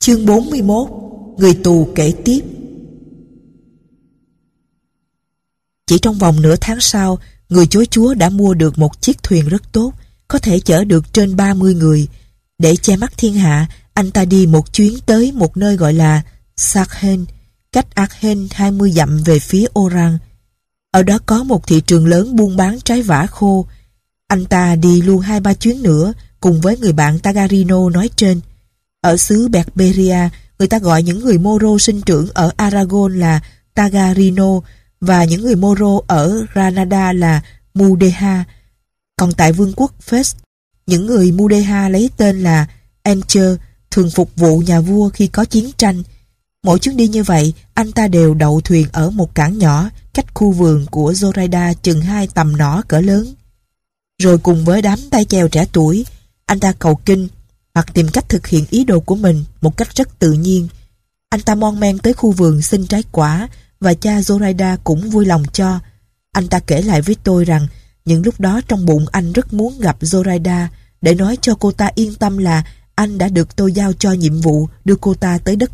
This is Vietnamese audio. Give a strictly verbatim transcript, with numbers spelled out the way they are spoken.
Chương bốn mươi mốt. Người tù kể tiếp. Chỉ trong vòng nửa tháng sau, người chối Chúa đã mua được một chiếc thuyền rất tốt, có thể chở được trên ba mươi người. Để che mắt thiên hạ, anh ta đi một chuyến tới một nơi gọi là Sakhen, cách Aachen hai mươi dặm về phía Oran. Ở đó có một thị trường lớn buôn bán trái vả khô. Anh ta đi luôn hai ba chuyến nữa cùng với người bạn Tagarino nói trên. Ở xứ Berberia, người ta gọi những người Moro sinh trưởng ở Aragon là Tagarino và những người Moro ở Granada là Mudeja. Còn tại vương quốc Fez, những người Mudeja lấy tên là Encher, thường phục vụ nhà vua khi có chiến tranh. Mỗi chuyến đi như vậy, anh ta đều đậu thuyền ở một cảng nhỏ cách khu vườn của Zoraida chừng hai tầm nỏ cỡ lớn. Rồi cùng với đám tay chèo trẻ tuổi, anh ta cầu kinh hoặc tìm cách thực hiện ý đồ của mình một cách rất tự nhiên. Anh ta mon men tới khu vườn xin trái quả và cha Zoraida cũng vui lòng cho. Anh ta kể lại với tôi rằng những lúc đó trong bụng anh rất muốn gặp Zoraida để nói cho cô ta yên tâm là anh đã được tôi giao cho nhiệm vụ đưa cô ta tới đất